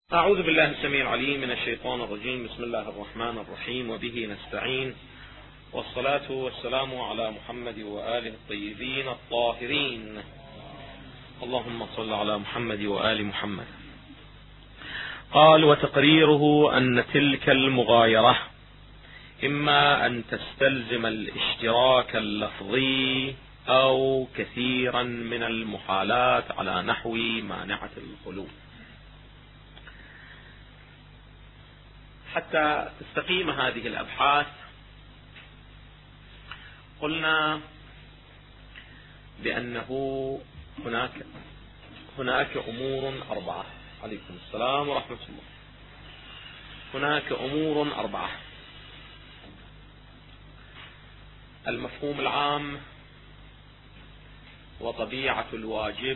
أعوذ بالله السميع العليم من الشيطان الرجيم. بسم الله الرحمن الرحيم، وبه نستعين، والصلاة والسلام على محمد وآله الطيبين الطاهرين. اللهم صل على محمد وآل محمد. قال: وتقريره أن تلك المغايرة إما أن تستلزم الاشتراك اللفظي أو كثيرا من المحالات على نحو مانعة الخلو. حتى تستقيم هذه الأبحاث قلنا بأنه هناك أمور أربعة. عليكم السلام ورحمة الله. هناك أمور أربعة: المفهوم العام، وطبيعة الواجب،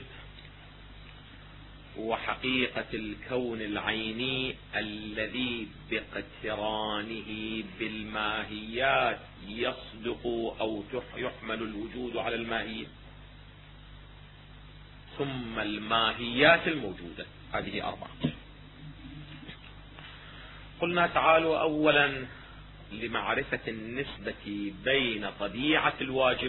وحقيقة الكون العيني الذي باقترانه بالماهيات يصدق أو يحمل الوجود على الماهية، ثم الماهيات الموجودة. هذه أربعة. قلنا تعالوا أولا لمعرفة النسبة بين طبيعة الواجب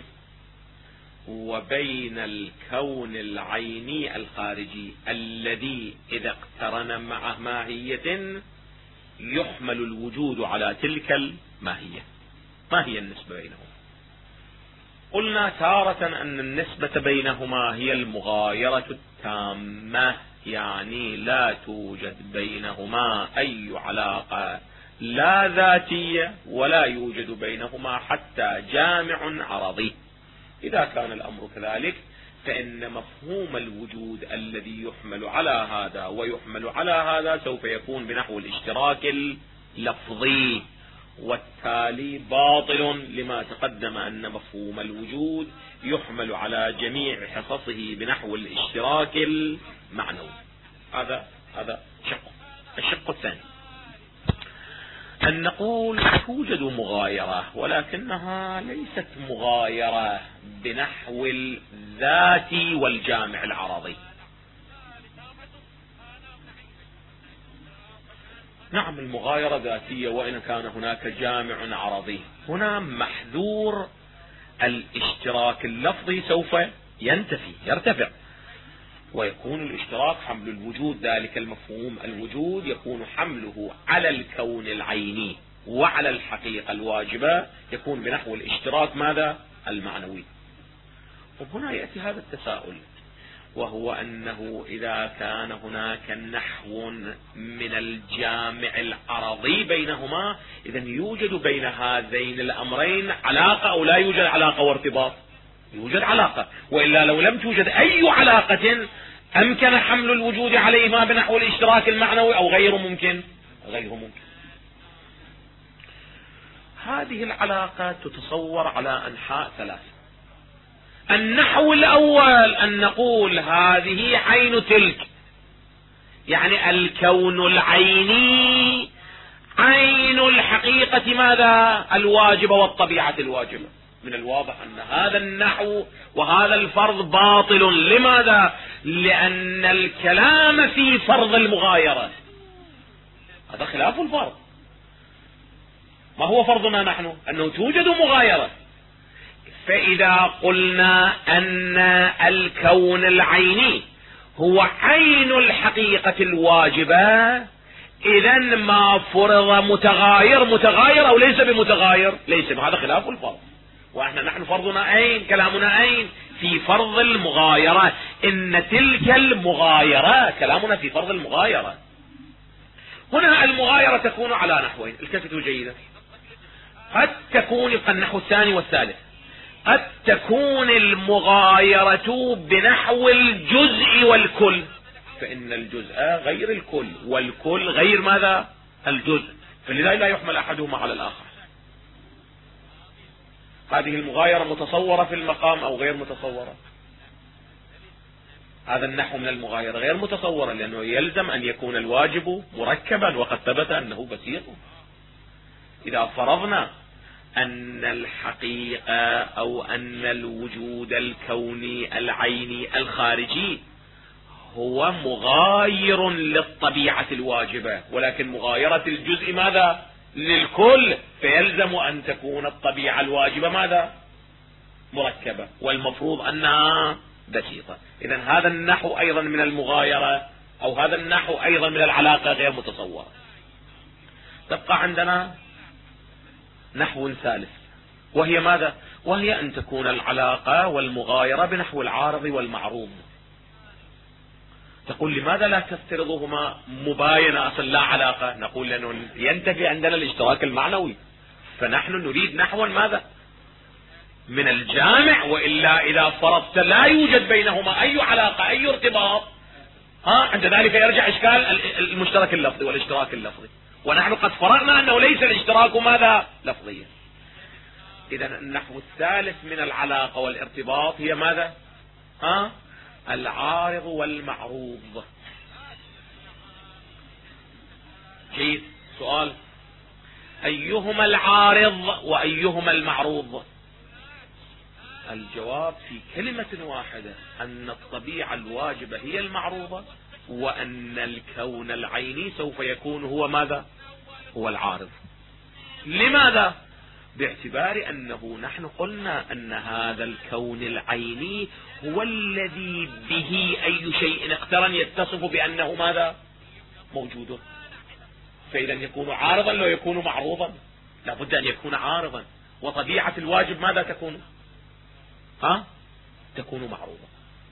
وبين الكون العيني الخارجي الذي إذا اقترن مع ماهية يحمل الوجود على تلك الماهية. ما هي النسبة بينهما؟ قلنا تارة أن النسبة بينهما هي المغايرة التامة، يعني لا توجد بينهما أي علاقة لا ذاتية ولا يوجد بينهما حتى جامع عرضي. إذا كان الأمر كذلك فإن مفهوم الوجود الذي يحمل على هذا ويحمل على هذا سوف يكون بنحو الاشتراك اللفظي، والتالي باطل لما تقدم أن مفهوم الوجود يحمل على جميع حصصه بنحو الاشتراك المعنوي. هذا الشق الثاني، أن نقول توجد مغايرة ولكنها ليست مغايرة بنحو الذات والجامع العرضي. نعم، المغايرة ذاتية وإن كان هناك جامع عرضي. هنا محذور الاشتراك اللفظي سوف يرتفع، ويكون الاشتراك حمل الوجود، ذلك المفهوم الوجود يكون حمله على الكون العيني وعلى الحقيقة الواجبة، يكون بنحو الاشتراك ماذا؟ المعنوي. وهنا يأتي هذا التساؤل، وهو أنه إذا كان هناك نحو من الجامع العرضي بينهما، إذن يوجد بين هذين الأمرين علاقة أو لا يوجد علاقة وارتباط؟ يوجد علاقة، وإلا لو لم توجد أي علاقة أمكن حمل الوجود عليهما بنحو الاشتراك المعنوي أو غير ممكن؟ غير ممكن. هذه العلاقة تتصور على أنحاء ثلاثة. النحو الأول أن نقول هذه عين تلك، يعني الكون العيني عين الحقيقة ماذا؟ الواجبة والطبيعة الواجبة. من الواضح أن هذا النحو وهذا الفرض باطل. لماذا؟ لأن الكلام في فرض المغايرة، هذا خلاف الفرض. ما هو فرضنا نحن؟ أنه توجد مغايرة. فإذا قلنا أن الكون العيني هو عين الحقيقة الواجبة، إذن ما فرض متغاير أو ليس بمتغاير؟ ليس. هذا خلاف الفرض. نحن فرضنا أين؟ كلامنا أين؟ في فرض المغايرة. إن تلك المغايرة، كلامنا في فرض المغايرة. هنا المغايرة تكون على نحوين، التفتوا جيدا. قد تكون، يبقى النحو الثاني والثالث، قد تكون المغايرة بنحو الجزء والكل، فإن الجزء غير الكل والكل غير ماذا؟ الجزء، فلذلك لا يحمل أحدهما على الآخر. هذه المغايرة متصورة في المقام أو غير متصورة؟ هذا النحو من المغايرة غير متصورة، لأنه يلزم أن يكون الواجب مركبا، وقد ثبت أنه بسيط. إذا فرضنا أن الحقيقة أو أن الوجود الكوني العيني الخارجي هو مغاير للطبيعة الواجبة، ولكن مغايرة الجزء ماذا؟ للكل، فيلزم أن تكون الطبيعة الواجبة ماذا؟ مركبة، والمفروض أنها بسيطة. إذن هذا النحو أيضا من المغايرة، أو هذا النحو أيضا من العلاقة غير متصورة. تبقى عندنا نحو ثالث، وهي ماذا؟ وهي أن تكون العلاقة والمغايرة بنحو العارض والمعروض. تقول لماذا لا تفترضهما مباينة أصلا لا علاقة؟ نقول لأنه ينتفي عندنا الاشتراك المعنوي، فنحن نريد نحوا ماذا؟ من الجامع، وإلا إذا فرضت لا يوجد بينهما أي علاقة أي ارتباط، عند ذلك يرجع إشكال المشترك اللفظي والاشتراك اللفظي، ونحن قد فرضنا أنه ليس الاشتراك ماذا؟ لفظيا. إذن النحو الثالث من العلاقة والارتباط هي ماذا؟ العارض والمعروض. جيد، سؤال: أيهما العارض وأيهما المعروض؟ الجواب في كلمة واحدة: أن الطبيعة الواجبة هي المعروضة، وأن الكون العيني سوف يكون هو ماذا؟ هو العارض. لماذا؟ باعتبار أنه نحن قلنا أن هذا الكون العيني هو الذي به أي شيء اقترن يتصف بأنه ماذا؟ موجود. فإذا يكون عارضا لو يكون معروضا، لابد أن يكون عارضا. وطبيعة الواجب ماذا تكون؟ تكون معروضة.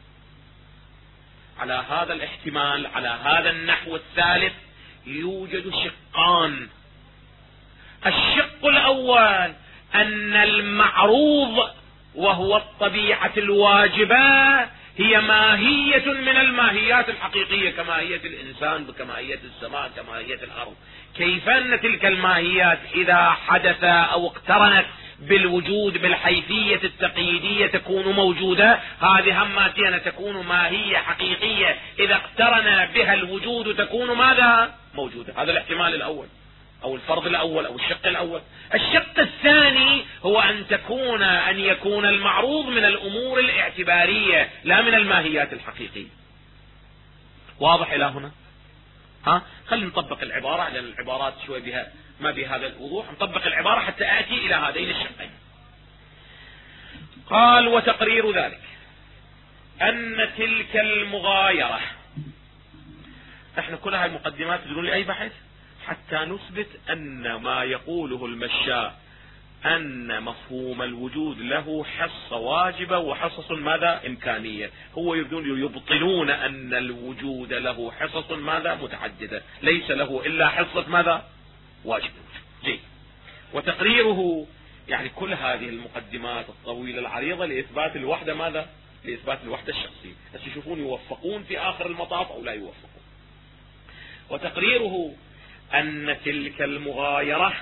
على هذا الاحتمال، على هذا النحو الثالث، يوجد شقان. الشق الأول أن المعروض وهو الطبيعة الواجبة هي ماهية من الماهيات الحقيقية، كماهية الإنسان، كماهية السماء، كماهية الأرض. كيف أن تلك الماهيات إذا حدث أو اقترنت بالوجود بالحيثية التقييدية تكون موجودة، هذه هماتنا تكون ماهية حقيقية إذا اقترن بها الوجود تكون ماذا؟ موجودة. هذا الاحتمال الأول أو الفرض الأول أو الشق الأول. الشق الثاني هو أن يكون المعروض من الأمور الاعتبارية لا من الماهيات الحقيقية. واضح إلى هنا؟ خلينا نطبق العبارة، لأن العبارات شوي بها ما بهذا الوضوح. نطبق العبارة حتى آتي إلى هذين الشقين. قال: وتقرير ذلك أن تلك المغايرة. نحن كل هذه المقدمات بدون لأي بحث حتى نثبت أن ما يقوله المشاء أن مفهوم الوجود له حصة واجبة وحصص ماذا؟ إمكانية. هو يبطلون أن الوجود له حصص ماذا؟ متعددة، ليس له إلا حصة ماذا؟ واجب. جيد. وتقريره يعني كل هذه المقدمات الطويلة العريضة لإثبات الوحدة ماذا؟ لإثبات الوحدة الشخصية. بس يشوفون يوفقون في آخر المطاف أو لا يوفقون. وتقريره أن تلك المغايرة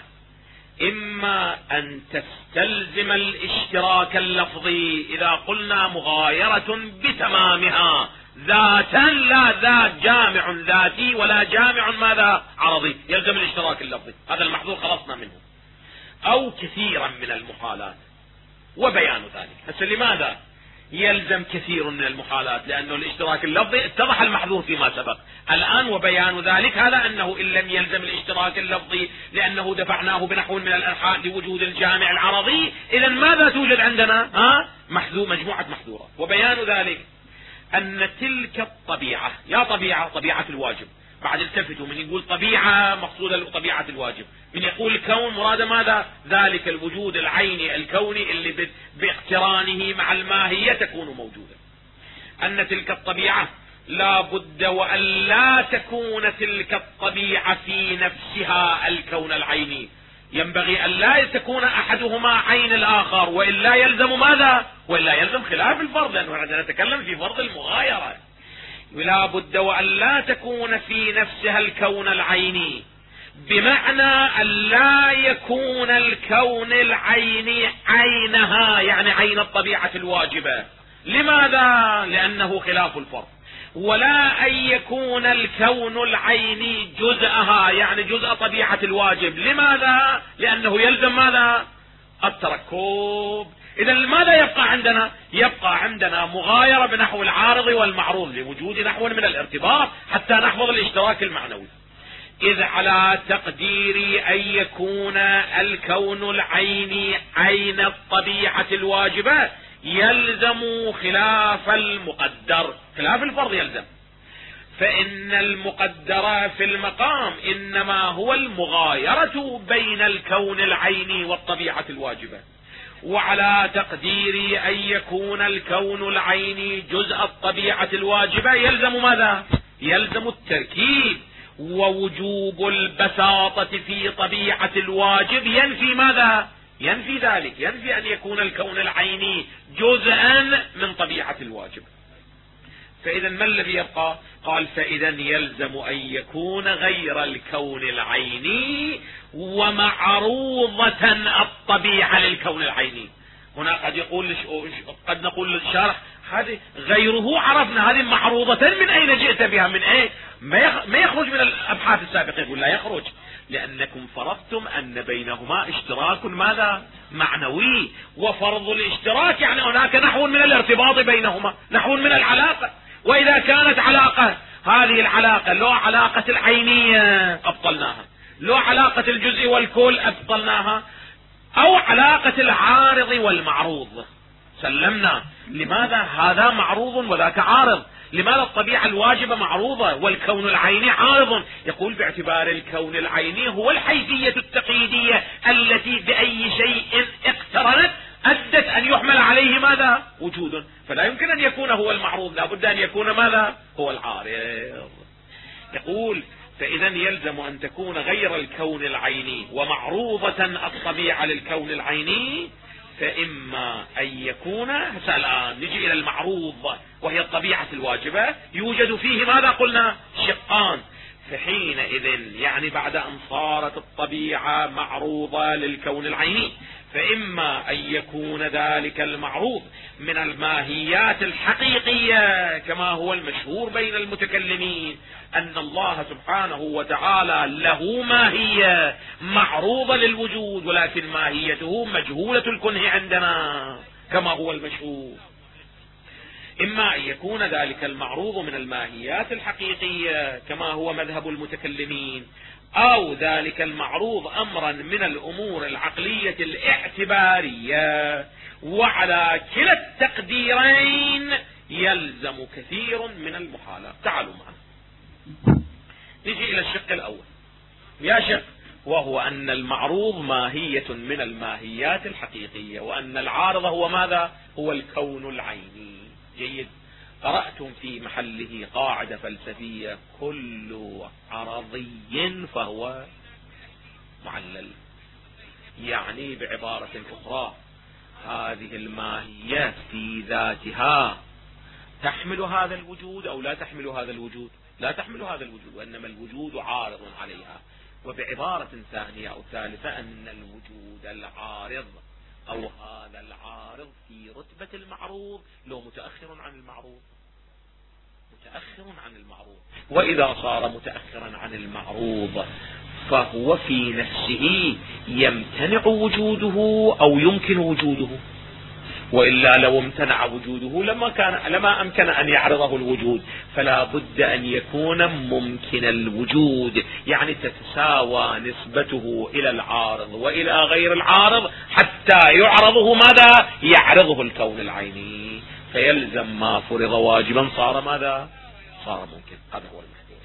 إما أن تستلزم الاشتراك اللفظي، إذا قلنا مغايرة بتمامها ذاتا، لا ذات جامع ذاتي ولا جامع ماذا؟ عرضي، يلزم الاشتراك اللفظي، هذا المحظور خلصنا منه، أو كثيرا من المحالات. وبيان ذلك هسه لماذا يلزم كثير من المحالات؟ لأنه الاشتراك اللفظي اتضح المحظور فيما سبق. الآن وبيان ذلك هذا أنه إن لم يلزم الاشتراك اللفظي لأنه دفعناه بنحو من الأنحاء لوجود الجامع العرضي، إذا ماذا توجد عندنا؟ مجموعة محظورات. وبيان ذلك أن تلك الطبيعة، يا طبيعة الواجب، بعد التفتوا من يقول طبيعة مقصودة طبيعة الواجب، من يقول الكون مراد ماذا؟ ذلك الوجود العيني الكوني اللي باقترانه مع الماهية تكون موجودة. أن تلك الطبيعة لا بد وأن لا تكون تلك الطبيعة في نفسها الكون العيني، ينبغي أن لا تكون أحدهما عين الآخر، وإلا يلزم ماذا؟ وإلا يلزم خلاف الفرض، لأنه عندنا نتكلم في فرض المغايرة. لا بد وأن لا تكون في نفسها الكون العيني، بمعنى أن لا يكون الكون العيني عينها، يعني عين الطبيعة الواجبة. لماذا؟ لأنه خلاف الفرض. ولا أن يكون الكون العيني جزءها، يعني جزء طبيعة الواجب. لماذا؟ لأنه يلزم ماذا؟ التركب. إذا ماذا يبقى عندنا؟ يبقى عندنا مغايرة بنحو العارض والمعروض لوجود نحو من الارتباط حتى نحفظ الاشتراك المعنوي. إذ على تقدير أن يكون الكون العيني عين الطبيعة الواجبة يلزم خلاف المقدر، خلاف الفرض يلزم، فإن المقدر في المقام إنما هو المغايرة بين الكون العيني والطبيعة الواجبة. وعلى تقدير أن يكون الكون العيني جزء الطبيعة الواجبة يلزم ماذا؟ يلزم التركيب، ووجوب البساطة في طبيعة الواجب ينفي ماذا؟ ينفي ذلك، ينفي أن يكون الكون العيني جزءا من طبيعة الواجب. فإذا ما الذي يبقى؟ قال فإذا يلزم أن يكون غير الكون العيني ومعروضة الطبيعة للكون العيني. هنا قد نقول للشارح هذه غيره عرفنا، هذه معروضة من أين جئت بها؟ من أين؟ ما يخرج من الأبحاث السابقة، يقول لا يخرج، لأنكم فرضتم أن بينهما اشتراك ماذا؟ معنوي، وفرض الاشتراك يعني هناك نحو من الارتباط بينهما، نحو من العلاقة. وإذا كانت علاقة، هذه العلاقة لو علاقة العينية أبطلناها، لو علاقة الجزء والكل أبطلناها، أو علاقة العارض والمعروض سلمنا. لماذا هذا معروض وذاك عارض؟ لماذا الطبيعة الواجبة معروضة والكون العيني عارض؟ يقول باعتبار الكون العيني هو الحيثية التقييدية التي بأي شيء اقترنت أدت أن يحمل عليه ماذا؟ وجود، فلا يمكن أن يكون هو المعروض، لا بد أن يكون ماذا؟ هو العارض. يقول فإذا يلزم أن تكون غير الكون العيني ومعروضة الطبيعة للكون العيني، فإما أن يكون الآن نجي إلى المعروض وهي الطبيعة الواجبة، يوجد فيه ماذا قلنا؟ شقان. فحينئذ يعني بعد أن صارت الطبيعة معروضة للكون العيني، فإما أن يكون ذلك المعروض من الماهيات الحقيقية كما هو المشهور بين المتكلمين أن الله سبحانه وتعالى له ماهية معروضة للوجود، ولكن ماهيته مجهولة الكنه عندنا كما هو المشهور. إما أن يكون ذلك المعروض من الماهيات الحقيقية كما هو مذهب المتكلمين، أو ذلك المعروض أمرا من الأمور العقلية الاعتبارية. وعلى كلا التقديرين يلزم كثير من المحالات. تعالوا معنا نجي إلى الشق الأول يا شق، وهو أن المعروض ماهية من الماهيات الحقيقية، وأن العارض هو ماذا؟ هو الكون العيني. جيد. قرأتم في محله قاعدة فلسفية: كل عرضي فهو معلل. يعني بعبارة أخرى هذه الماهيات في ذاتها تحمل هذا الوجود أو لا تحمل هذا الوجود؟ لا تحمل هذا الوجود، وإنما الوجود عارض عليها. وبعبارة ثانية أو ثالثة أن الوجود العارض أو هذا العارض في رتبة المعروض لو متأخر عن المعروض، متأخر عن المعروض. وإذا صار متأخرا عن المعروض فهو في نفسه يمتنع وجوده أو يمكن وجوده، وإلا لو امتنع وجوده لما أمكن أن يعرضه الوجود. فلا بد أن يكون ممكن الوجود، يعني تتساوى نسبته إلى العارض وإلى غير العارض حتى يعرضه ماذا؟ يعرضه الكون العيني. فيلزم ما فرض واجبا صار ماذا؟ صار ممكن. هذا هو المحذور.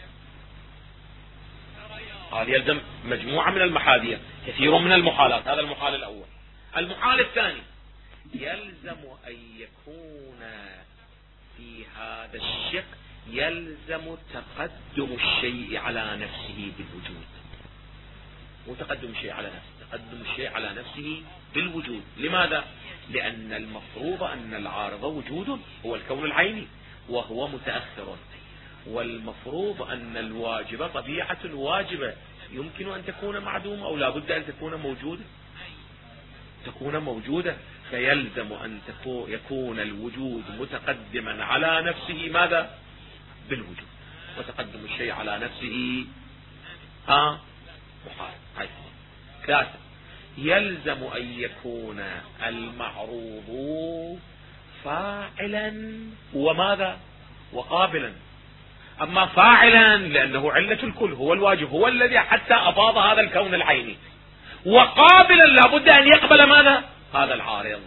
قال يلزم مجموعة من المحاذير، كثير من المحالات. هذا المحال الأول. المحال الثاني: يلزم أن يكون في هذا الشق يلزم تقدم الشيء على نفسه بالوجود. وتقدم الشيء على نفسه، تقدم الشيء على نفسه بالوجود. لماذا؟ لأن المفروض أن العارض وجود هو الكون العيني وهو متأخر، والمفروض أن الواجب طبيعة واجبة يمكن أن تكون معدومة أو لا بد أن تكون موجودة، تكون موجودة. فيلزم أن يكون الوجود متقدما على نفسه ماذا؟ بالوجود. وتقدم الشيء على نفسه محال. ثلاثة: يلزم أن يكون المعروض فاعلا وماذا وقابلا. أما فاعلا لأنه علة الكل، هو الواجب، هو الذي حتى أفاض هذا الكون العيني، وقابلا لابد أن يقبل ماذا هذا العارض.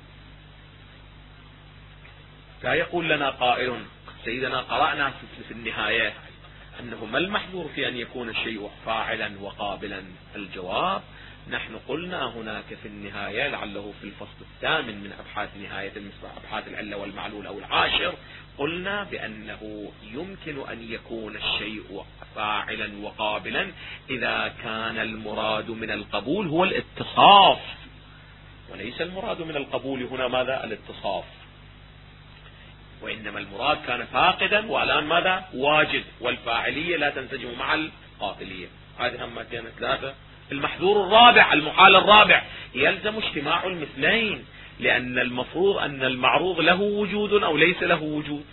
لا يقول لنا قائل سيدنا قرأنا في النهاية أنه ما المحظور في أن يكون الشيء فاعلا وقابلا؟ الجواب: نحن قلنا هناك في النهاية، لعله في الفصل الثامن من أبحاث نهاية المصباح، أبحاث العلة والمعلول أو العاشر، قلنا بأنه يمكن أن يكون الشيء فاعلا وقابلا إذا كان المراد من القبول هو الاتصاف، وليس المراد من القبول هنا ماذا الاتصاف، وإنما المراد كان فاقدا والآن ماذا واجد، والفاعلية لا تنسجم مع القابلية. هذه هم كانت ثلاثة. المحذور الرابع، المحال الرابع، يلزم اجتماع المثلين، لأن المفروض أن المعروض له وجود أو ليس له وجود.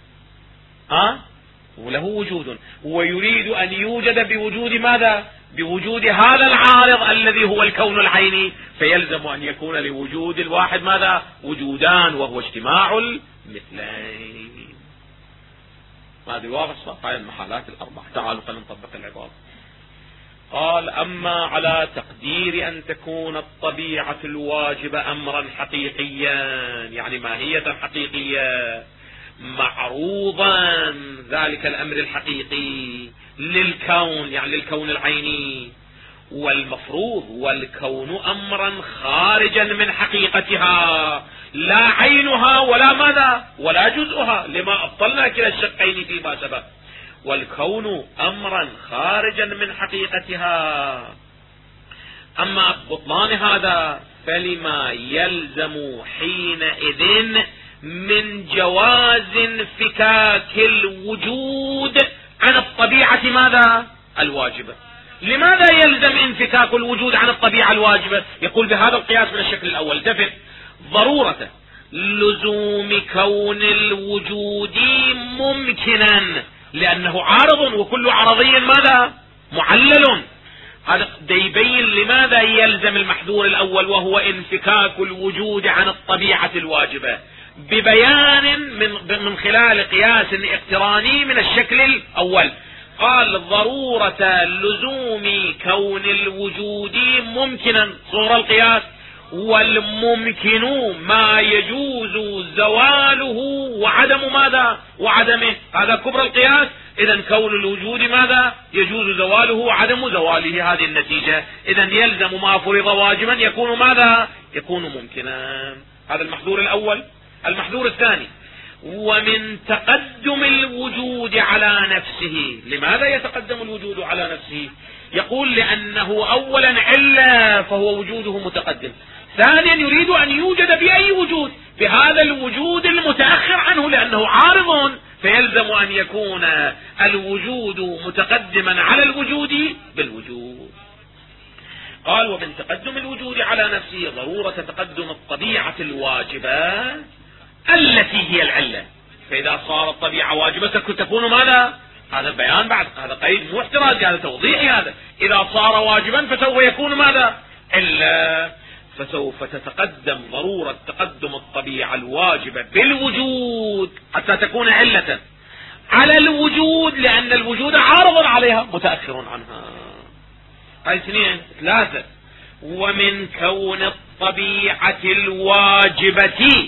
وله وجود، ويريد أن يوجد بوجود ماذا؟ بوجود هذا العارض الذي هو الكون العيني، فيلزم أن يكون لوجود الواحد ماذا؟ وجودان، وهو اجتماع المثلين. هذه واضحة. هاي المحالات الأربع. تعالوا خلينا نطبق العبارة. قال: أما على تقدير أن تكون الطبيعة الواجبة أمرا حقيقيا، يعني ماهية حقيقية، معروضا ذلك الأمر الحقيقي للكون، يعني للكون العيني، والمفروض والكون أمرا خارجا من حقيقتها، لا عينها ولا ماذا ولا جزءها، لما أبطلنا كلا الشقين فيما سبق. والكون أمرا خارجا من حقيقتها. أما بطلان هذا فلما يلزم حينئذ من جواز انفكاك الوجود عن الطبيعة ماذا الواجبة. لماذا يلزم انفكاك الوجود عن الطبيعة الواجبة؟ يقول بهذا القياس من الشكل الأول: تفهم ضرورة لزوم كون الوجود ممكنا، لأنه عارض، وكل عرضي ماذا معلل. هذا يبين لماذا يلزم المحذور الأول وهو انفكاك الوجود عن الطبيعة الواجبة، ببيان من خلال قياس اقتراني من الشكل الأول. قال: ضرورة لزوم كون الوجود ممكنا، صورة القياس، والممكن ما يجوز زواله وعدم ماذا وعدمه، هذا كبر القياس. إذن كون الوجود ماذا يجوز زواله وعدم زواله، هذه النتيجة. إذن يلزم ما فرض واجبا يكون ماذا يكون ممكنا. هذا المحذور الأول. المحذور الثاني: ومن تقدم الوجود على نفسه. لماذا يتقدم الوجود على نفسه؟ يقول: لأنه أولا علة فهو وجوده متقدم، ثانيا يريد أن يوجد بأي وجود؟ بهذا الوجود المتأخر عنه، لأنه عارض، فيلزم أن يكون الوجود متقدما على الوجود بالوجود. قال: ومن تقدم الوجود على نفسه ضرورة تقدم الطبيعة الواجبة التي هي العلة. فإذا صارت الطبيعة واجبة تكون ماذا؟ هذا بيان بعد، هذا قيد مو احترازي، هذا توضيحي. هذا إذا صار واجبا فسوف يكون ماذا؟ علة. فسوف تتقدم ضرورة تقدم الطبيعة الواجبة بالوجود حتى تكون علة على الوجود، لأن الوجود عارض عليها متأخر عنها. هاي اثنين. ثلاثة: ومن كون الطبيعة الواجبة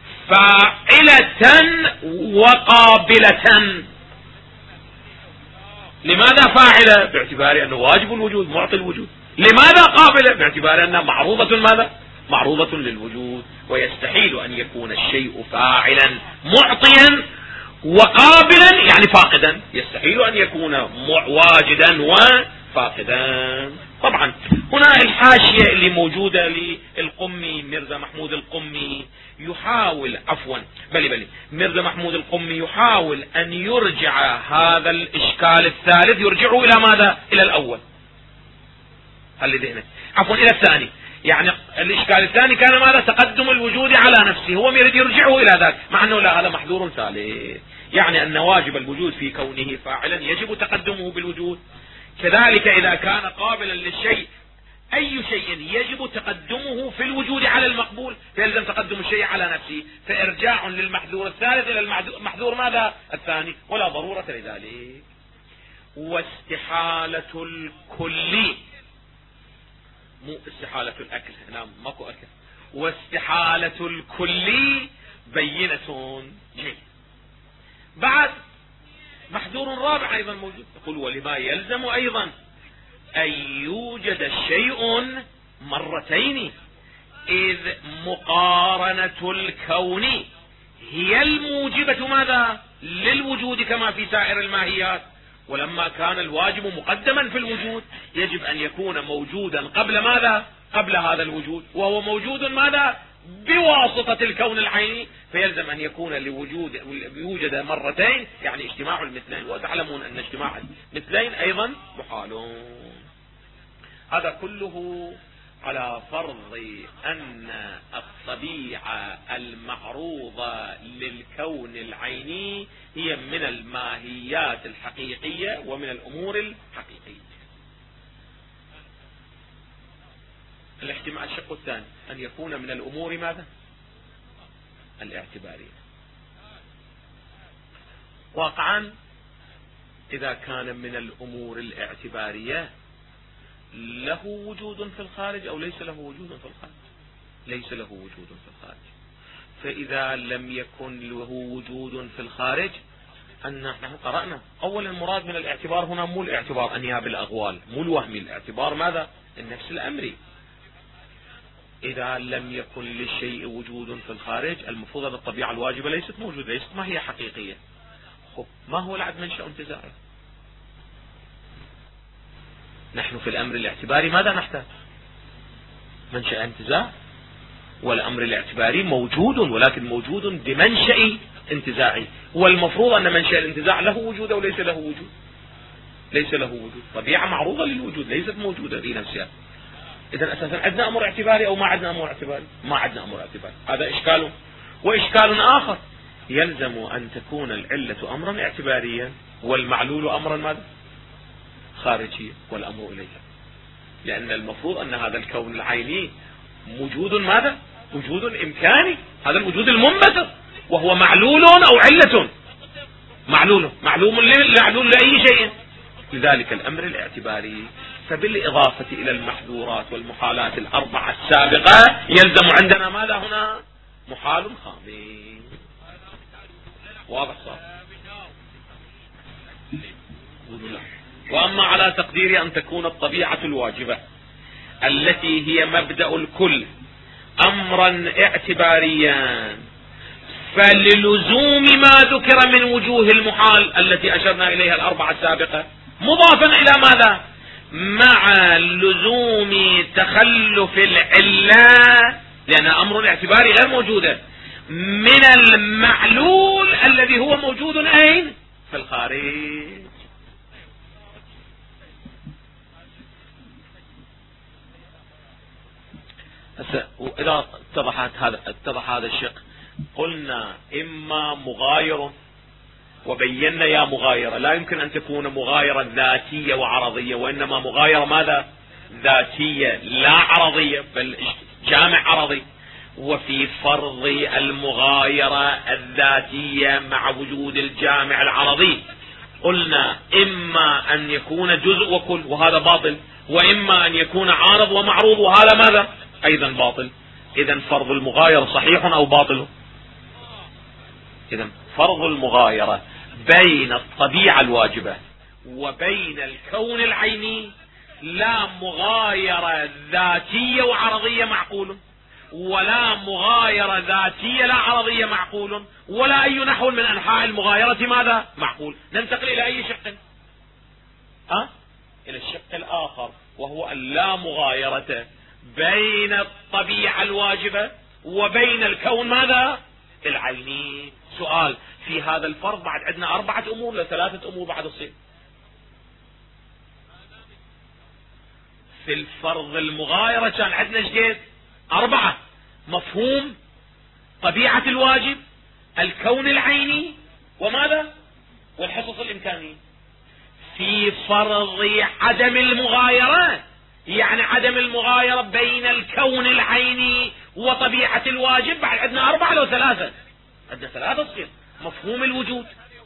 فاعلة وقابلة. لماذا فاعلة؟ باعتبار أنه واجب الوجود معطي الوجود. لماذا قابلة؟ باعتبار أنها معروضة ماذا؟ معروضة للوجود. ويستحيل أن يكون الشيء فاعلا معطيا وقابلا يعني فاقدا، يستحيل أن يكون واجدا وفاقدا. طبعا هنا الحاشية اللي موجودة للقمي، مرزا محمود القمي يحاول مرزا محمود القمي يحاول أن يرجع هذا الإشكال الثالث، يرجعه إلى ماذا؟ إلى الأول. إلى الثاني. يعني الإشكال الثاني كان ماذا؟ تقدم الوجود على نفسه، هو يريد يرجعه إلى ذلك، مع أنه لا، هذا محذور ثالث، يعني أن واجب الوجود في كونه فاعلا يجب تقدمه بالوجود. كذلك إذا كان قابلا للشيء أي شيء يجب تقدمه في الوجود على المقبول فيلزم تقدم الشيء على نفسه، فإرجاع للمحذور الثالث إلى المحذور ماذا الثاني، ولا ضرورة لذلك. واستحالة الكل، مو استحالة الأكل، هنا ماكو أكل. واستحالة الكل بينة جيد. بعد محذور رابع أيضا موجود، يقول ولما يلزم أيضا أن يوجد شيء مرتين، إذ مقارنة الكون هي الموجبة ماذا للوجود كما في سائر الماهيات، ولما كان الواجب مقدما في الوجود يجب أن يكون موجودا قبل ماذا، قبل هذا الوجود، وهو موجود ماذا بواسطة الكون العيني، فيلزم أن يكون يوجد مرتين، يعني اجتماع المثلين، وتعلمون أن اجتماع المثلين أيضا محال. هذا كله على فرض أن الطبيعة المعروضة للكون العيني هي من الماهيات الحقيقية ومن الأمور الحقيقية. الاحتمال الشق الثاني أن يكون من الأمور ماذا الاعتبارية. واقعا إذا كان من الأمور الاعتبارية له وجود في الخارج أو ليس له وجود في الخارج؟ ليس له وجود في الخارج. فإذا لم يكن له وجود في الخارج، أن نحن قرأنا أولا المراد من الاعتبار هنا مو الاعتبار أنياب الأغوال، مو الوهمي، الاعتبار ماذا النفس الأمري. إذا لم يكن للشيء وجود في الخارج المفروض أن الطبيعة الواجبة ليست موجودة، ليست ما هي حقيقية. ما هو العد منشأ انتزاعي؟ نحن في الأمر الاعتباري ماذا نحتاج؟ منشأ انتزاع. والأمر الاعتباري موجود، ولكن موجود بمنشأ انتزاعي، والمفروض أن منشأ الانتزاع له وجود أو ليس له وجود؟ ليس له وجود. طبيعة معروضة للوجود ليست موجودة في نفسها. إذا أساسا عندنا أمر اعتباري أو ما عندنا أمر اعتباري؟ ما عندنا أمر اعتباري. هذا إشكال. وإشكال آخر، يلزم أن تكون العلة أمرا اعتباريا والمعلول أمرا ماذا خارجيا، والأمر إليه، لأن المفروض أن هذا الكون العيني وجود ماذا وجود إمكاني، هذا الوجود المنبثق، وهو معلول أو علة، معلوم لأي شيء. لذلك الأمر الاعتباري، فبالإضافة إلى المحظورات والمحالات الأربعة السابقة يلزم عندنا ماذا هنا محال خامس. واضح صار؟ وأما على تقدير أن تكون الطبيعة الواجبة التي هي مبدأ الكل أمرا اعتباريا، فللزوم ما ذكر من وجوه المحال التي أشرنا إليها الأربعة السابقة، مضافا إلى ماذا مع لزوم تخلف العلة، لأن أمر اعتباري غير موجودة، من المعلول الذي هو موجود أين في الخارج. وإذا اتضح هذا الشق، قلنا إما مغاير، وبينا يا مغايرة لا يمكن أن تكون مغايرة ذاتية وعرضية، وإنما مغايرة ماذا ذاتية لا عرضية، بل جامع عرضي. وفي فرض المغايرة الذاتية مع وجود الجامع العرضي قلنا إما أن يكون جزء وكل وهذا باطل، وإما أن يكون عارض ومعروض وهذا ماذا أيضا باطل. إذن فرض المغايرة صحيح أو باطل؟ إذن فرض المغايرة بين الطبيعة الواجبة وبين الكون العيني لا مغايرة ذاتية وعرضية معقول، ولا مغايرة ذاتية لا عرضية معقول، ولا أي نحو من أنحاء المغايرة ماذا معقول. ننتقل إلى أي شق؟ إلى الشق الآخر، وهو أن لا مغايرة بين الطبيعة الواجبة وبين الكون ماذا العيني. سؤال، في هذا الفرض بعد عندنا 4 أمور لثلاثة أمور بعد الصين. في الفرض المغايرة كان عندنا جديد 4: مفهوم، طبيعة الواجب، الكون العيني، وماذا والحصص الإمكانية. في فرض عدم المغايرة يعني عدم المغايرة بين الكون العيني وطبيعة الواجب. بعد عندنا 4 لو 3؟ عندنا 3 تصير مفهوم الوجود.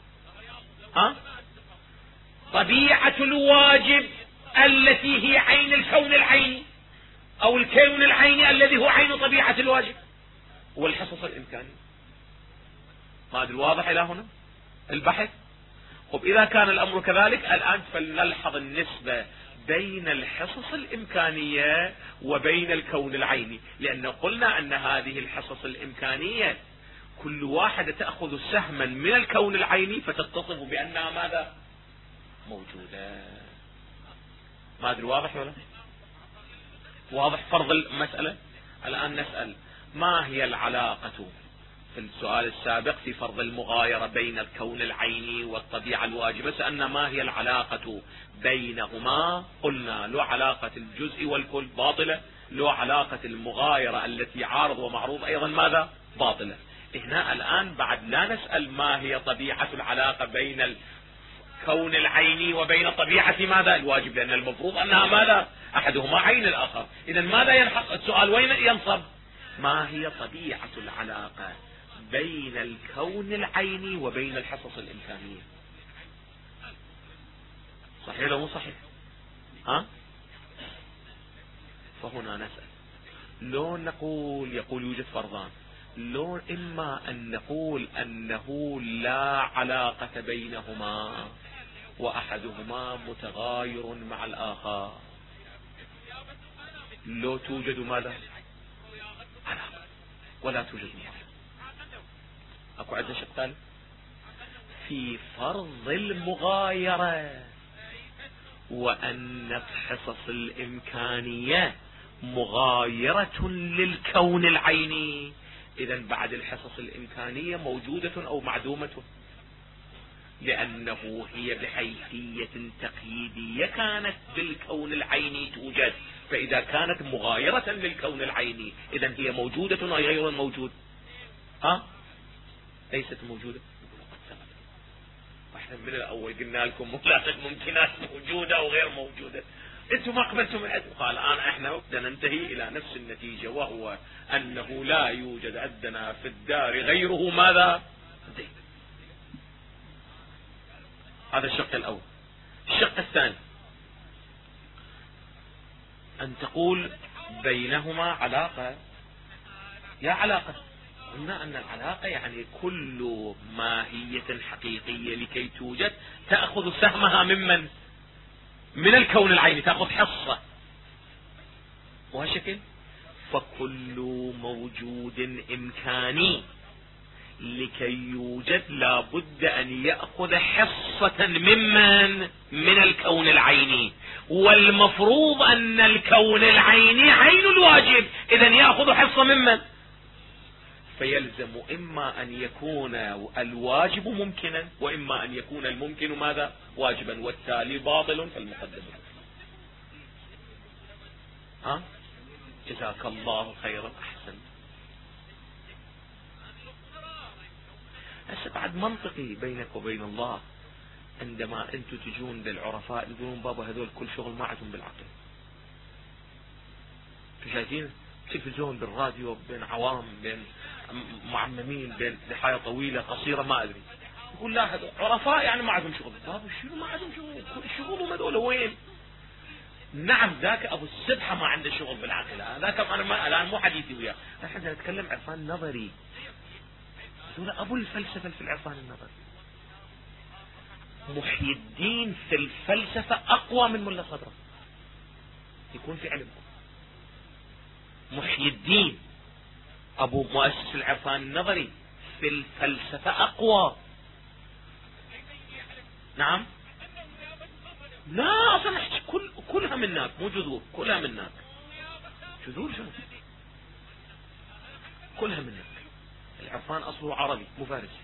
طبيعة الواجب التي هي عين الكون العيني، أو الكون العيني الذي هو عين طبيعة الواجب، والحصص الإمكانية. ما أدري واضح إلى هنا البحث؟ طب إذا كان الأمر كذلك، الآن فلنلحظ النسبة بين الحصص الإمكانية وبين الكون العيني، لأن قلنا أن هذه الحصص الإمكانية كل واحدة تأخذ سهما من الكون العيني فتتصف بأنها ماذا؟ موجودة. ما أدري واضح ولا؟ واضح فرض المسألة. الآن نسأل ما هي العلاقة في السؤال السابق في فرض المغايرة بين الكون العيني والطبيعة الواجبة، سألنا ما هي العلاقة بينهما. قلنا له علاقة الجزء والكل باطلة، له علاقة المغايرة التي عارض ومعروض أيضا ماذا؟ باطلة. هنا الآن بعد لا نسأل ما هي طبيعة العلاقة بين الكون العيني وبين طبيعة ماذا؟ الواجب، لأن المفروض أنها ماذا؟ أحدهما عين الآخر. إذا ماذا ينحق السؤال؟ وين ينصب؟ ما هي طبيعة العلاقة بين الكون العيني وبين الحصص الإمكانية؟ صحيح ولا مو صحيح؟ فهنا نسأل، لو نقول يقول يوجد فرضان، لو إما أن نقول أنه لا علاقة بينهما وأحدهما متغاير مع الآخر، لو توجد ماذا؟ علاقة ولا توجد مغايرة. أكو عندنا شيء ثالث في فرض المغايرة، وأن الحصص الإمكانية مغايرة للكون العيني. إذا بعد الحصص الإمكانية موجودة أو معدومة، لأنه هي بحيثية تقييدية كانت بالكون العيني توجد، فإذا كانت مغايرة للكون العيني إذا هي موجودة أي غير موجود؟ ليست موجودة. واحنا من الأول قلنا لكم ثلاثة ممكنات موجودة أو غير موجودة، انتم ما قبلتم العلم. قال الآن احنا بدنا ننتهي إلى نفس النتيجة، وهو أنه لا يوجد عندنا في الدار غيره ماذا؟ دين. هذا الشق الأول. الشق الثاني أن تقول بينهما علاقة. يا علاقة، قلنا أن العلاقة يعني كل ماهية حقيقية لكي توجد تأخذ سهمها ممن؟ من الكون العيني، تأخذ حصة وهالشكل. فكل موجود إمكاني لكي يوجد لابد أن يأخذ حصة ممن؟ من الكون العيني، والمفروض أن الكون العيني عين الواجب، إذن يأخذ حصة ممن؟ فيلزم إما أن يكون الواجب ممكنا، وإما أن يكون الممكن ماذا؟ واجبا، والتالي باطل فالمقدم. جزاك الله خيرا، أحسن. هسه بعد منطقي بينك وبين الله، عندما أنتم تجون للعرفاء يقولون بابا هذول كل شغل ما عندهم بالعقل. شايفين تلفزيون بالراديو بين عوام بين معممين بين ضحايا طويلة قصيرة ما أدري، يقول لا هذول عرفاء يعني ما عندهم شغل. بابا شنو ما عندهم شغل؟ كل شغلهم هذول وين؟ نعم ذاك أبو السبحة ما عنده شغل بالعقل، ذاك أنا الآن مو حديثي وياه، نحن نتكلم عرفان نظري. هذول أبو الفلسفة في العرفان النظري. محي الدين في الفلسفة أقوى من ملا صدرة، يكون في علمكم. محي الدين أبو مؤسس العرفان النظري في الفلسفة أقوى. نعم لا أصلا كلها منك، مو جذور، كلها منك. جذور شنو؟ كلها منك. العرفان أصله عربي مو فارسي،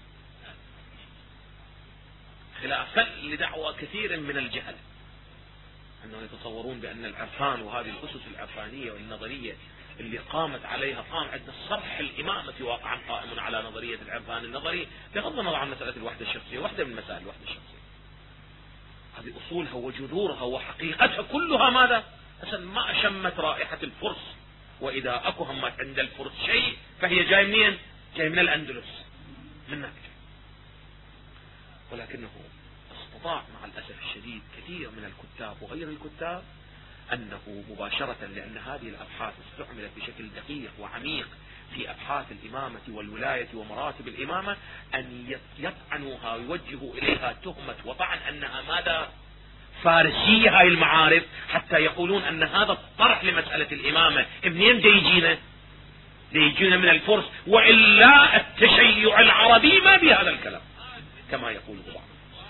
خلافا لدعوى كثير من الجهل أنهم يتصورون بأن العرفان وهذه الأسس العرفانية والنظرية اللي قامت عليها قام عندنا صرح الإمامة واقعا قائم على نظرية العرفان النظري، بغض النظر عن مسألة الوحدة الشخصية، واحدة من مسائل الوحدة الشخصية. هذه أصولها وجذورها وحقيقتها كلها ماذا؟ أساسا ما شمت رائحة الفرس، وإذا أكو همت عند الفرس شيء فهي جاي منين؟ جاي من الأندلس، من هناك. ولكنه استطاع مع الأسف الشديد كثير من الكتاب وغير الكتاب أنه مباشرة، لأن هذه الأبحاث استعملت بشكل دقيق وعميق في أبحاث الإمامة والولاية ومراتب الإمامة، أن يطعنوها ويوجهوا إليها تهمة وطعن أنها ماذا؟ فارسية هاي المعارف، حتى يقولون أن هذا الطرح لمسألة الإمامة منين يجينا؟ يجينا من الفرس، وإلا التشيع العربي ما بهذا الكلام كما يقول بعض.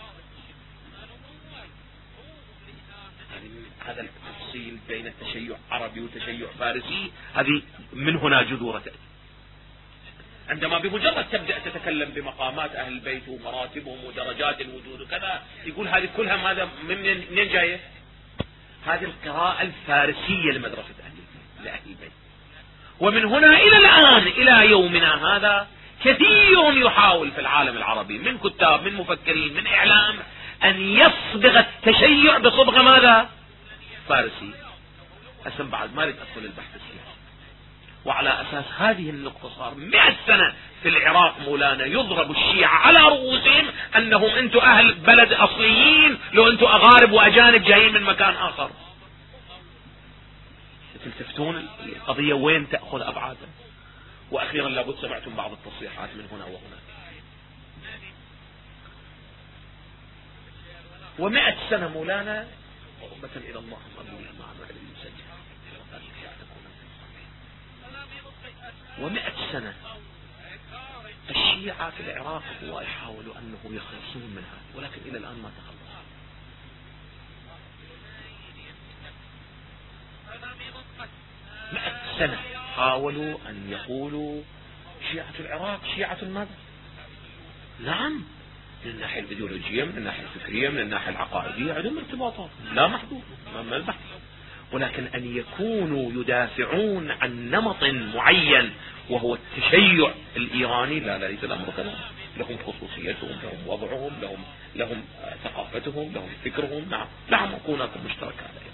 هذا التفصيل بين التشيع عربي وتشيع فارسي هذه من هنا جذورة تأتي. عندما بمجرد تبدأ تتكلم بمقامات أهل البيت ومراتبهم ودرجات الوجود وكذا، يقول هذه كلها ماذا منين جاية؟ هذه القراءة الفارسية لمدرسة لأهل البيت. ومن هنا إلى الآن إلى يومنا هذا كثير يحاول في العالم العربي من كتاب من مفكرين من إعلام أن يصبغ التشيع بصبغة ماذا؟ فارسي. أسم بعد ما أدخل البحث السياسي. وعلى أساس هذه النقطة صار 100 سنة في العراق مولانا يضرب الشيعة على رؤوسهم أنهم أنتم أهل بلد أصليين، لو أنتم أغارب وأجانب جايين من مكان آخر. تلتفتون القضية وين تأخذ أبعادها. وأخيرا لابد سمعتم بعض التصريحات من هنا وهناك. 100 سنة مولانا رغبة إلى الله صلوا مع معلم المسجد 100 سنة الشيعة في العراق هو يحاولوا أنه يخلصون من هذا، ولكن إلى الآن ما تخلص. 100 سنة حاولوا أن يقولوا شيعة العراق شيعة ماذا؟ نعم، من الناحية الإيديولوجية، من الناحية الفكرية، من الناحية العقائدية عندهم ارتباطات لا محدود، ما البحث. ولكن أن يكونوا يدافعون عن نمط معين وهو التشيع الإيراني، لا ليس الأمر كذا. لهم خصوصيتهم، لهم وضعهم، لهم ثقافتهم، لهم فكرهم. نعم أكونكم مشتركة عليهم.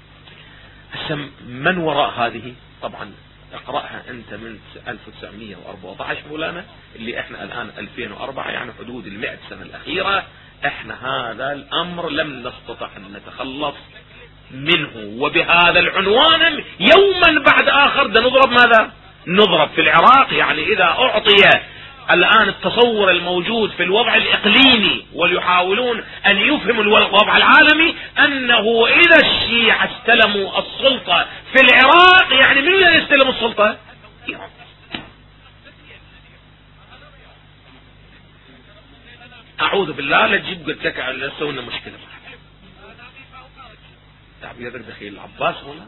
من وراء هذه؟ طبعا اقرأها أنت من 1914 مولانا، اللي احنا الآن 2004، يعني حدود 100 سنة الأخيرة احنا هذا الأمر لم نستطع أن نتخلص منه. وبهذا العنوان يوما بعد آخر نضرب ماذا؟ نضرب في العراق. يعني إذا أعطي الآن التصور الموجود في الوضع الإقليمي وليحاولون أن يفهموا الوضع العالمي أنه إذا الشيعة استلموا السلطة في العراق، يعني من يستلم السلطة؟ إيران. أعوذ بالله لا تجيب قلت لك على سوينا مشكلة. تعبير دخيل العباس هنا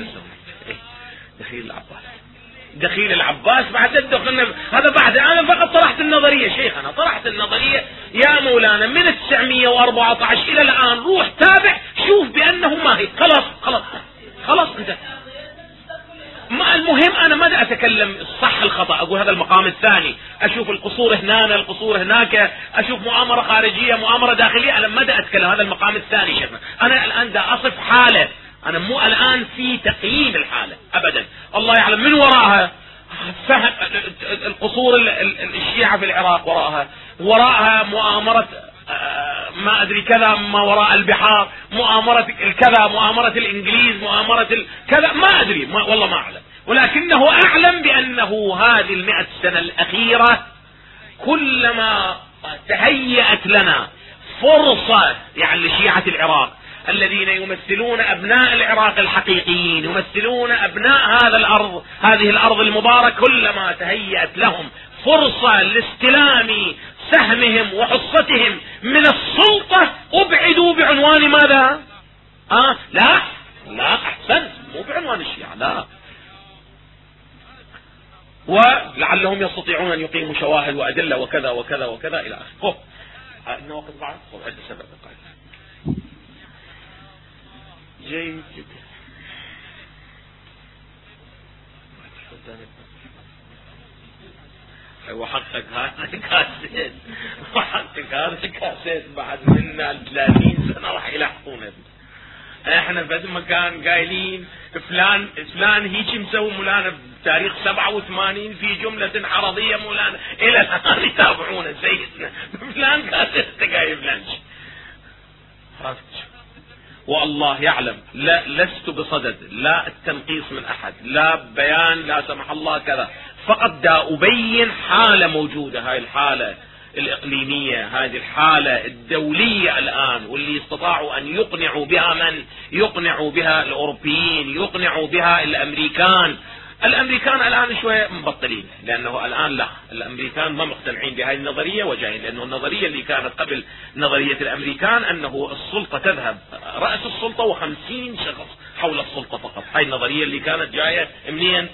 دخيل العباس، دخيل العباس بعد الدخل هذا بعد. أنا فقط طرحت النظرية شيخ، أنا طرحت النظرية يا مولانا من 914 إلى الآن. روح تابع شوف بأنه ما هي. خلاص انت ما المهم. أنا ما أتكلم الصح الخطأ، أقول هذا المقام الثاني، أشوف القصور هنا القصور هناك، أشوف مؤامرة خارجية مؤامرة داخلية. أنا ما أتكلم هذا المقام الثاني شيخنا. أنا الآن دا أصف حالة، أنا مو الآن في تقييم الحالة أبدا. الله يعلم من وراءها فهم القصور الشيعة في العراق، وراءها مؤامرة ما أدري كذا، ما وراء البحار مؤامرة الكذا، مؤامرة الإنجليز، مؤامرة كذا، ما أدري والله ما أعلم. ولكنه أعلم بأنه هذه 100 سنة الأخيرة كلما تهيأت لنا فرصة يعني لشيعة العراق الذين يمثلون أبناء العراق الحقيقيين، يمثلون أبناء هذه الأرض المبارك، كلما تهيأت لهم فرصة لاستلام سهمهم وحصتهم من السلطة أبعدوا بعنوان ماذا؟ لا أحسن، مو بعنوان الشيعة، لا. ولعلهم يستطيعون أن يقيموا شواهد وأدلة وكذا وكذا وكذا إلى آخره. إنه وقت بعد عد 7 دقائق. جيد جدا. وحقك هذا كاسيت بعد منا 30 سنة راح يلحقونه. احنا في هذا المكان قايلين فلان هيك مسوي مولانا بتاريخ 87 في جملة عرضية مولانا الى الان يتابعونا سيدنا فلان قال انت قايل لانش. والله يعلم لا لست بصدد لا التنقيص من احد لا بيان لا سمح الله كذا، فقط دا ابين حالة موجودة، هاي الحالة الإقليمية، هذه الحالة الدولية الآن، واللي استطاعوا أن يقنعوا بها من يقنعوا بها الأوروبيين، يقنعوا بها الأمريكان الآن شوية مبطلين، لأنه الآن لا، الأمريكان ما مقتنعين بهذه النظرية وجاهين، لأنه النظرية اللي كانت قبل نظرية الأمريكان أنه السلطة تذهب رأس السلطة و50 شخص حول السلطة فقط، هاي النظرية اللي كانت جاية منين؟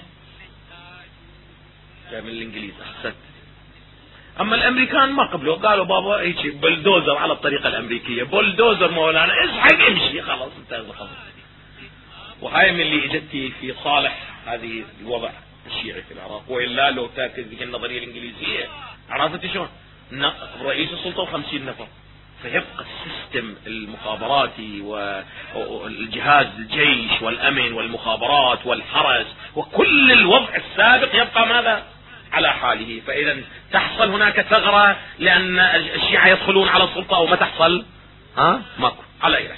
جاية من الإنجليز. أحسنت. اما الامريكان ما قبلوا، قالوا بابا هيك بلدوزر على الطريقة الامريكية، بلدوزر مولانا اسحق امشي خلاص انتهى الخبر. وهاي من اللي اجتي في صالح هذه الوضع الشيعي في العراق، والا لو تاكد ذيك النظرية الانجليزية عرفت شلون؟ رئيس السلطة و50 نفر، فيبقى السيستم المخابراتي والجهاز الجيش والامن والمخابرات والحرس وكل الوضع السابق يبقى ماذا؟ على حاله. فإذا تحصل هناك ثغرة لأن الشيعة يدخلون على السلطة أو ما تحصل ماكو على إله.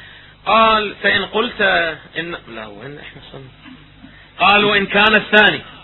قال فإن قلت إن لا وين إحنا صلنا. قال وإن كان الثاني